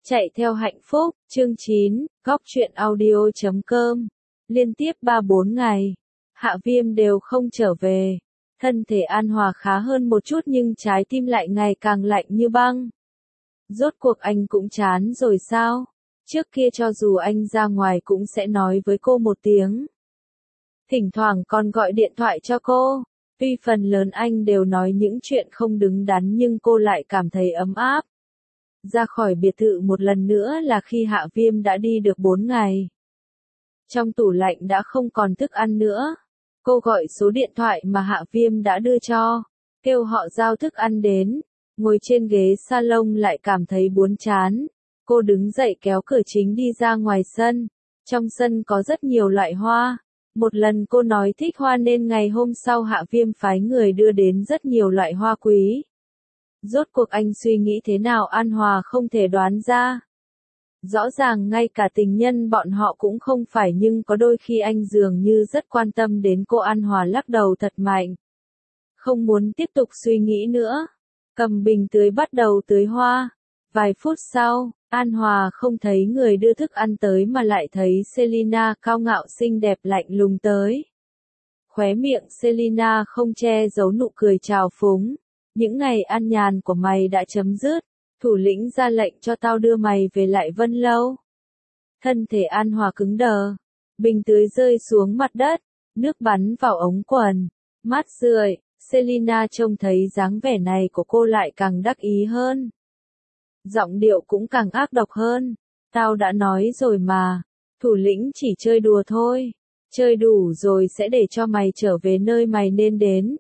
Chạy theo hạnh phúc, chương 9, góc truyện audio.com. Liên tiếp 3-4 ngày, Hạ Viêm đều không trở về. Thân thể An Hòa khá hơn một chút nhưng trái tim lại ngày càng lạnh như băng. Rốt cuộc anh cũng chán rồi sao? Trước kia cho dù anh ra ngoài cũng sẽ nói với cô một tiếng. Thỉnh thoảng còn gọi điện thoại cho cô. Tuy phần lớn anh đều nói những chuyện không đứng đắn nhưng cô lại cảm thấy ấm áp. Ra khỏi biệt thự một lần nữa là khi Hạ Viêm đã đi được 4 ngày. Trong tủ lạnh đã không còn thức ăn nữa. Cô gọi số điện thoại mà Hạ Viêm đã đưa cho, kêu họ giao thức ăn đến. Ngồi trên ghế salon lại cảm thấy buồn chán. Cô đứng dậy kéo cửa chính đi ra ngoài sân. Trong sân có rất nhiều loại hoa. Một lần cô nói thích hoa nên ngày hôm sau Hạ Viêm phái người đưa đến rất nhiều loại hoa quý. Rốt cuộc anh suy nghĩ thế nào An Hòa không thể đoán ra. Rõ ràng ngay cả tình nhân bọn họ cũng không phải nhưng có đôi khi anh dường như rất quan tâm đến cô. An Hòa lắc đầu thật mạnh. Không muốn tiếp tục suy nghĩ nữa. Cầm bình tưới bắt đầu tưới hoa. Vài phút sau, An Hòa không thấy người đưa thức ăn tới mà lại thấy Selina cao ngạo xinh đẹp lạnh lùng tới. Khóe miệng Selina không che giấu nụ cười trào phúng. Những ngày an nhàn của mày đã chấm dứt, thủ lĩnh ra lệnh cho tao đưa mày về lại Vân Lâu. Thân thể An Hòa cứng đờ, bình tưới rơi xuống mặt đất, nước bắn vào ống quần, mát rượi. Selina trông thấy dáng vẻ này của cô lại càng đắc ý hơn. Giọng điệu cũng càng ác độc hơn. Tao đã nói rồi mà, thủ lĩnh chỉ chơi đùa thôi, chơi đủ rồi sẽ để cho mày trở về nơi mày nên đến.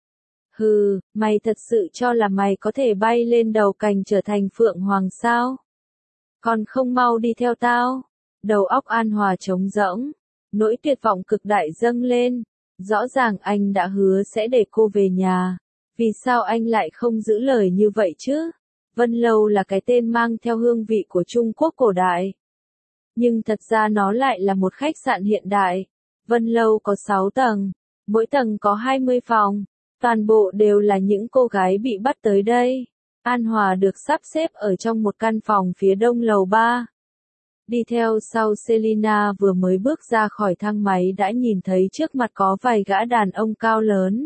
Hừ, mày thật sự cho là mày có thể bay lên đầu cành trở thành phượng hoàng sao? Còn không mau đi theo tao. Đầu óc An Hòa trống rỗng, nỗi tuyệt vọng cực đại dâng lên. Rõ ràng anh đã hứa sẽ để cô về nhà. Vì sao anh lại không giữ lời như vậy chứ? Vân Lâu là cái tên mang theo hương vị của Trung Quốc cổ đại. Nhưng thật ra nó lại là một khách sạn hiện đại. Vân Lâu có 6 tầng, mỗi tầng có 20 phòng. Toàn bộ đều là những cô gái bị bắt tới đây. An Hòa được sắp xếp ở trong một căn phòng phía đông lầu 3. Đi theo sau Selina vừa mới bước ra khỏi thang máy đã nhìn thấy trước mặt có vài gã đàn ông cao lớn.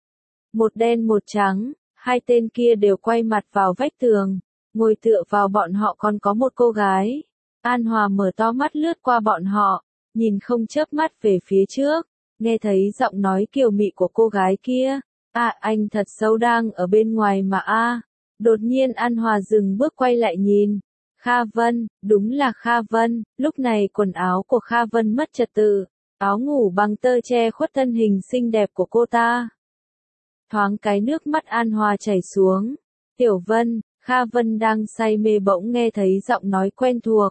Một đen một trắng, hai tên kia đều quay mặt vào vách tường. Ngồi tựa vào bọn họ còn có một cô gái. An Hòa mở to mắt lướt qua bọn họ, nhìn không chớp mắt về phía trước. Nghe thấy giọng nói kiều mị của cô gái kia. À, anh thật xấu đang ở bên ngoài mà a. Đột nhiên An Hòa dừng bước quay lại nhìn. Kha Vân, đúng là Kha Vân. Lúc này quần áo của Kha Vân mất trật tự. Áo ngủ bằng tơ che khuất thân hình xinh đẹp của cô ta. Thoáng cái nước mắt An Hòa chảy xuống. Tiểu Vân, Kha Vân đang say mê bỗng nghe thấy giọng nói quen thuộc.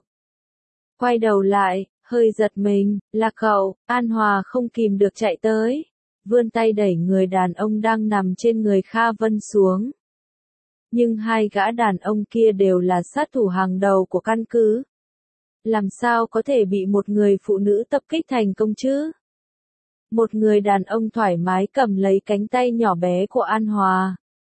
Quay đầu lại, hơi giật mình, là cậu. An Hòa không kìm được chạy tới. Vươn tay đẩy người đàn ông đang nằm trên người Kha Vân xuống. Nhưng hai gã đàn ông kia đều là sát thủ hàng đầu của căn cứ. Làm sao có thể bị một người phụ nữ tập kích thành công chứ? Một người đàn ông thoải mái cầm lấy cánh tay nhỏ bé của An Hòa.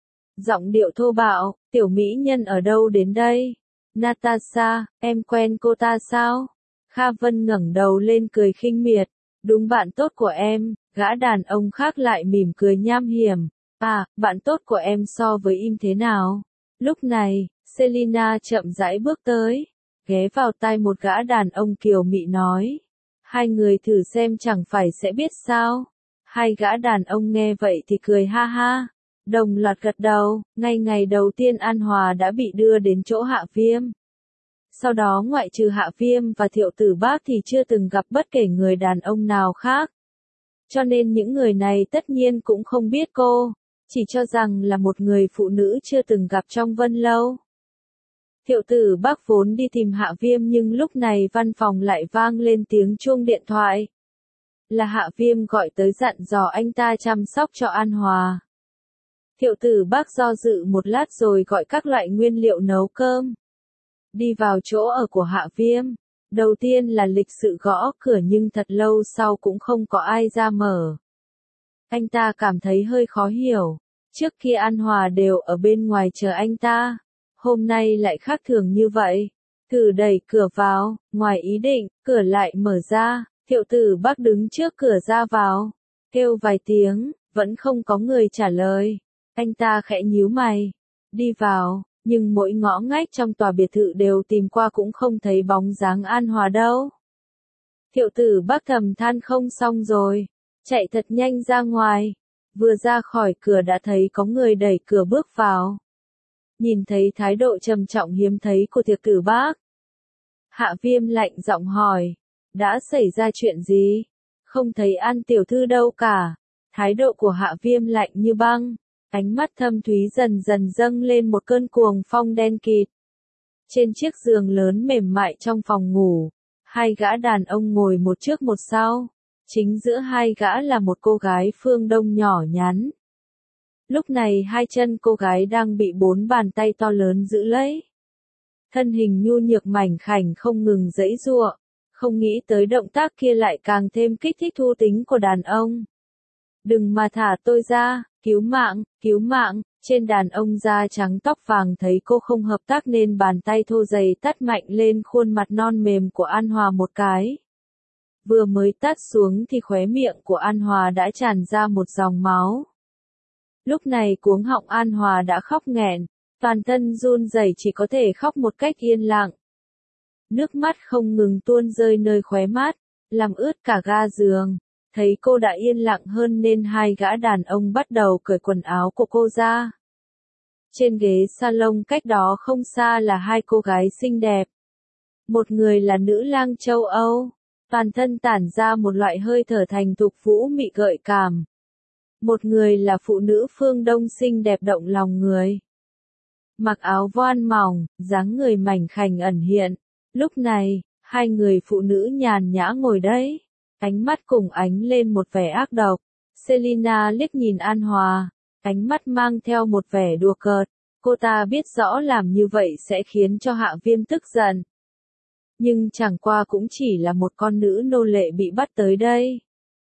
Giọng điệu thô bạo, tiểu mỹ nhân ở đâu đến đây? Natasha, em quen cô ta sao? Kha Vân ngẩng đầu lên cười khinh miệt. Đúng bạn tốt của em. Gã đàn ông khác lại mỉm cười nham hiểm. À, bạn tốt của em so với im thế nào? Lúc này, Selina chậm rãi bước tới, ghé vào tai một gã đàn ông kiều mị nói. Hai người thử xem chẳng phải sẽ biết sao? Hai gã đàn ông nghe vậy thì cười ha ha. Đồng loạt gật đầu. Ngay ngày đầu tiên An Hòa đã bị đưa đến chỗ Hạ Viêm. Sau đó ngoại trừ Hạ Viêm và Thiệu Tử Bác thì chưa từng gặp bất kể người đàn ông nào khác. Cho nên những người này tất nhiên cũng không biết cô, chỉ cho rằng là một người phụ nữ chưa từng gặp trong Vân Lâu. Thiệu Tử Bác vốn đi tìm Hạ Viêm nhưng lúc này văn phòng lại vang lên tiếng chuông điện thoại. Là Hạ Viêm gọi tới dặn dò anh ta chăm sóc cho An Hòa. Thiệu Tử Bác do dự một lát rồi gọi các loại nguyên liệu nấu cơm. Đi vào chỗ ở của Hạ Viêm. Đầu tiên là lịch sự gõ cửa nhưng thật lâu sau cũng không có ai ra mở. Anh ta cảm thấy hơi khó hiểu. Trước kia An Hòa đều ở bên ngoài chờ anh ta. Hôm nay lại khác thường như vậy. Thử đẩy cửa vào, ngoài ý định, cửa lại mở ra, Thiệu Tử Bác đứng trước cửa ra vào, kêu vài tiếng, vẫn không có người trả lời. Anh ta khẽ nhíu mày, đi vào, nhưng mỗi ngõ ngách trong tòa biệt thự đều tìm qua cũng không thấy bóng dáng An Hòa đâu. Thiệu Tử Bác thầm than không xong rồi, chạy thật nhanh ra ngoài, vừa ra khỏi cửa đã thấy có người đẩy cửa bước vào. Nhìn thấy thái độ trầm trọng hiếm thấy của Thiệu Tử Bác, Hạ Viêm lạnh giọng hỏi, đã xảy ra chuyện gì? Không thấy An tiểu thư đâu cả. Thái độ của Hạ Viêm lạnh như băng, ánh mắt thâm thúy dần dần dâng lên một cơn cuồng phong đen kịt. Trên chiếc giường lớn mềm mại trong phòng ngủ, hai gã đàn ông ngồi một trước một sau, chính giữa hai gã là một cô gái phương Đông nhỏ nhắn. Lúc này hai chân cô gái đang bị bốn bàn tay to lớn giữ lấy. Thân hình nhu nhược mảnh khảnh không ngừng giãy giụa, không nghĩ tới động tác kia lại càng thêm kích thích thú tính của đàn ông. Đừng mà thả tôi ra, cứu mạng, trên đàn ông da trắng tóc vàng thấy cô không hợp tác nên bàn tay thô dày tát mạnh lên khuôn mặt non mềm của An Hòa một cái. Vừa mới tát xuống thì khóe miệng của An Hòa đã tràn ra một dòng máu. Lúc này cuống họng An Hòa đã khóc nghẹn, toàn thân run rẩy chỉ có thể khóc một cách yên lặng. Nước mắt không ngừng tuôn rơi nơi khóe mắt, làm ướt cả ga giường. Thấy cô đã yên lặng hơn nên hai gã đàn ông bắt đầu cởi quần áo của cô ra. Trên ghế salon cách đó không xa là hai cô gái xinh đẹp. Một người là nữ lang châu Âu, toàn thân tản ra một loại hơi thở thành thục vũ mị gợi cảm. Một người là phụ nữ phương Đông xinh đẹp động lòng người. Mặc áo voan mỏng, dáng người mảnh khảnh ẩn hiện. Lúc này, hai người phụ nữ nhàn nhã ngồi đấy, ánh mắt cùng ánh lên một vẻ ác độc. Selina liếc nhìn An Hòa, ánh mắt mang theo một vẻ đùa cợt. Cô ta biết rõ làm như vậy sẽ khiến cho Hạ Viêm tức giận. Nhưng chẳng qua cũng chỉ là một con nữ nô lệ bị bắt tới đây.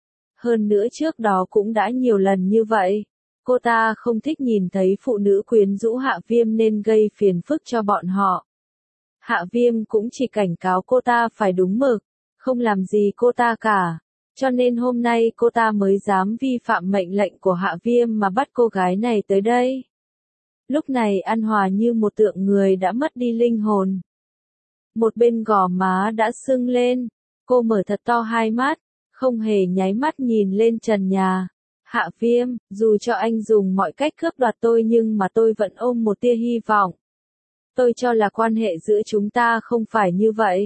Hơn nữa trước đó cũng đã nhiều lần như vậy. Cô ta không thích nhìn thấy phụ nữ quyến rũ Hạ Viêm nên gây phiền phức cho bọn họ. Hạ Viêm cũng chỉ cảnh cáo cô ta phải đúng mực, không làm gì cô ta cả. Cho nên hôm nay cô ta mới dám vi phạm mệnh lệnh của Hạ Viêm mà bắt cô gái này tới đây. Lúc này An Hòa như một tượng người đã mất đi linh hồn. Một bên gò má đã sưng lên, cô mở thật to hai mắt, không hề nháy mắt nhìn lên trần nhà. Hạ Viêm, dù cho anh dùng mọi cách cướp đoạt tôi nhưng mà tôi vẫn ôm một tia hy vọng. Tôi cho là quan hệ giữa chúng ta không phải như vậy.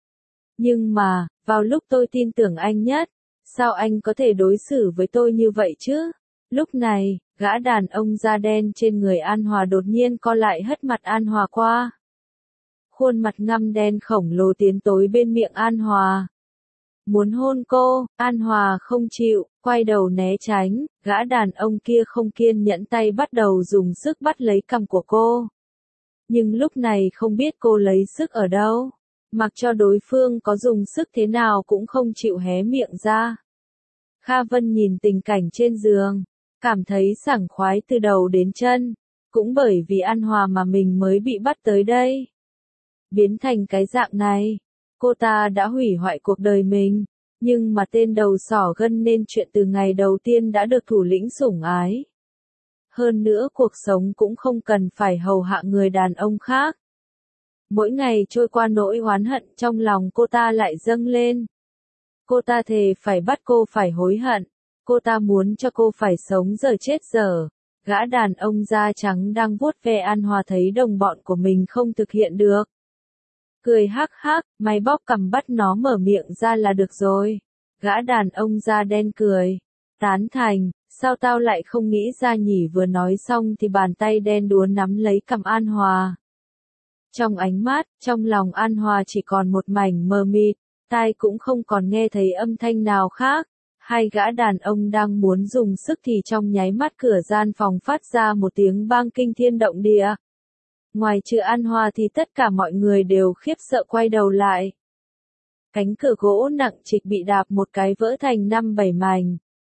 Nhưng mà, vào lúc tôi tin tưởng anh nhất, sao anh có thể đối xử với tôi như vậy chứ? Lúc này, gã đàn ông da đen trên người An Hòa đột nhiên co lại hất mặt An Hòa qua. Khuôn mặt ngăm đen khổng lồ tiến tới bên miệng An Hòa. Muốn hôn cô, An Hòa không chịu, quay đầu né tránh, gã đàn ông kia không kiên nhẫn tay bắt đầu dùng sức bắt lấy cằm của cô. Nhưng lúc này không biết cô lấy sức ở đâu, mặc cho đối phương có dùng sức thế nào cũng không chịu hé miệng ra. Kha Vân nhìn tình cảnh trên giường, cảm thấy sảng khoái từ đầu đến chân, cũng bởi vì An Hòa mà mình mới bị bắt tới đây. Biến thành cái dạng này, cô ta đã hủy hoại cuộc đời mình, nhưng mà tên đầu sỏ gân nên chuyện từ ngày đầu tiên đã được thủ lĩnh sủng ái. Hơn nữa cuộc sống cũng không cần phải hầu hạ người đàn ông khác. Mỗi ngày trôi qua nỗi oán hận trong lòng cô ta lại dâng lên. Cô ta thề phải bắt cô phải hối hận. Cô ta muốn cho cô phải sống giờ chết giờ. Gã đàn ông da trắng đang vuốt ve An Hòa thấy đồng bọn của mình không thực hiện được. Cười hắc hắc, mày bóp cằm bắt nó mở miệng ra là được rồi. Gã đàn ông da đen cười. Tán thành, sao tao lại không nghĩ ra nhỉ, vừa nói xong thì bàn tay đen đúa nắm lấy cằm An Hòa. Trong ánh mắt, trong lòng An Hòa chỉ còn một mảnh mờ mịt, tai cũng không còn nghe thấy âm thanh nào khác. Hai gã đàn ông đang muốn dùng sức thì trong nháy mắt cửa gian phòng phát ra một tiếng bang kinh thiên động địa. Ngoài trừ An Hòa thì tất cả mọi người đều khiếp sợ quay đầu lại. Cánh cửa gỗ nặng trịch bị đạp một cái vỡ thành 5-7 mảnh.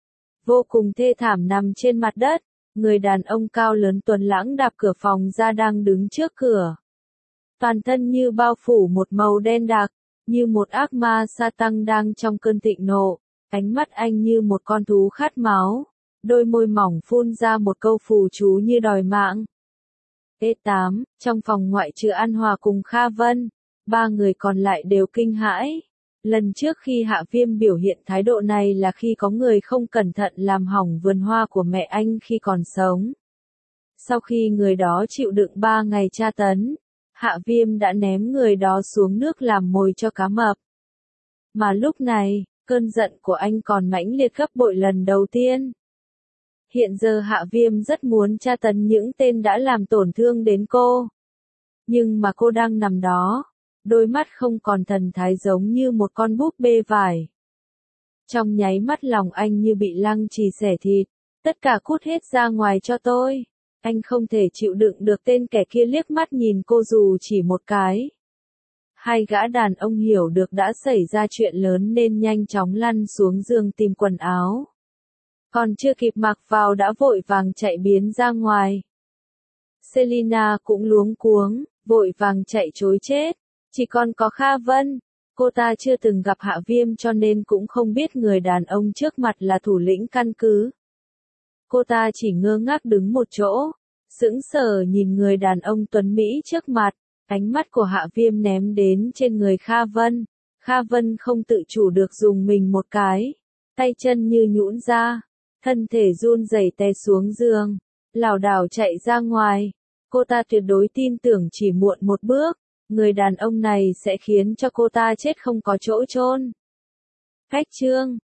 Vô cùng thê thảm nằm trên mặt đất, người đàn ông cao lớn tuấn lãng đạp cửa phòng ra đang đứng trước cửa. toàn thân như bao phủ một màu đen đặc, như một ác ma sa tăng đang trong cơn thịnh nộ, ánh mắt anh như một con thú khát máu, đôi môi mỏng phun ra một câu phù chú như đòi mạng. E8, trong phòng ngoại trừ An Hòa cùng Kha Vân, ba người còn lại đều kinh hãi. Lần trước khi Hạ Viêm biểu hiện thái độ này là khi có người không cẩn thận làm hỏng vườn hoa của mẹ anh khi còn sống. Sau khi người đó chịu đựng 3 ngày tra tấn, Hạ Viêm đã ném người đó xuống nước làm mồi cho cá mập. Mà lúc này, cơn giận của anh còn mãnh liệt gấp bội lần đầu tiên. Hiện giờ Hạ Viêm rất muốn tra tấn những tên đã làm tổn thương đến cô. Nhưng mà cô đang nằm đó, đôi mắt không còn thần thái giống như một con búp bê vải. Trong nháy mắt lòng anh như bị lăng trì xẻ thịt, tất cả cút hết ra ngoài cho tôi. Anh không thể chịu đựng được tên kẻ kia liếc mắt nhìn cô dù chỉ một cái. Hai gã đàn ông hiểu được đã xảy ra chuyện lớn nên nhanh chóng lăn xuống giường tìm quần áo. Còn chưa kịp mặc vào đã vội vàng chạy biến ra ngoài. Selina cũng luống cuống, vội vàng chạy trối chết. Chỉ còn có Kha Vân, cô ta chưa từng gặp Hạ Viêm cho nên cũng không biết người đàn ông trước mặt là thủ lĩnh căn cứ. Cô ta chỉ ngơ ngác đứng một chỗ, sững sờ nhìn người đàn ông tuấn Mỹ trước mặt, ánh mắt của Hạ Viêm ném đến trên người Kha Vân. Kha Vân không tự chủ được dùng mình một cái, tay chân như nhũn ra, thân thể run rẩy té xuống giường, lảo đảo chạy ra ngoài. Cô ta tuyệt đối tin tưởng chỉ muộn một bước, người đàn ông này sẽ khiến cho cô ta chết không có chỗ chôn. Khách chương